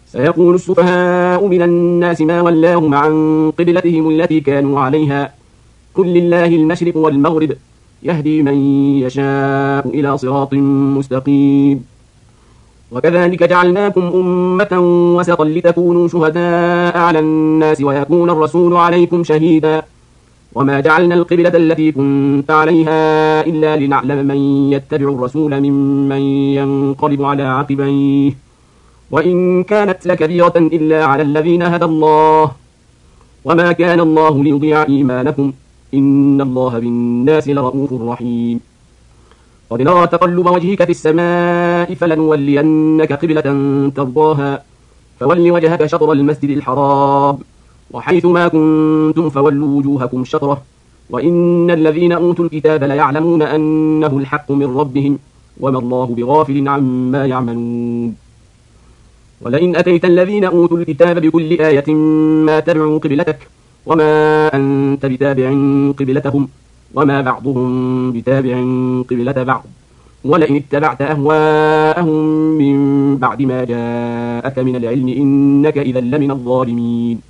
سيقول السفهاء من الناس ما ولاهم عن قبلتهم التي كانوا عليها قل لله المشرق والمغرب يهدي من يشاء إلى صراط مستقيم وكذلك جعلناكم أمة وسطا لتكونوا شهداء على الناس ويكون الرسول عليكم شهيدا وما جعلنا القبلة التي كنت عليها إلا لنعلم من يتبع الرسول ممن ينقلب على عقبيه وإن كانت لكبيرة إلا على الذين هدى الله وما كان الله ليضيع إيمانكم إن الله بالناس لرؤوف رحيم قد نرى تقلب وجهك في السماء فلنولينك قبلة ترضاها فول وجهك شطر المسجد الحرام وحيث ما كنتم فولوا وجوهكم شطره وإن الذين أوتوا الكتاب ليعلمون أنه الحق من ربهم وما الله بغافل عما يعملون ولئن أتيت الذين أوتوا الكتاب بكل آية ما تبعوا قبلتك وما أنت بتابع قبلتهم وما بعضهم بتابع قبلة بعض ولئن اتبعت أهواءهم من بعد ما جاءك من العلم إنك إذا لمن الظالمين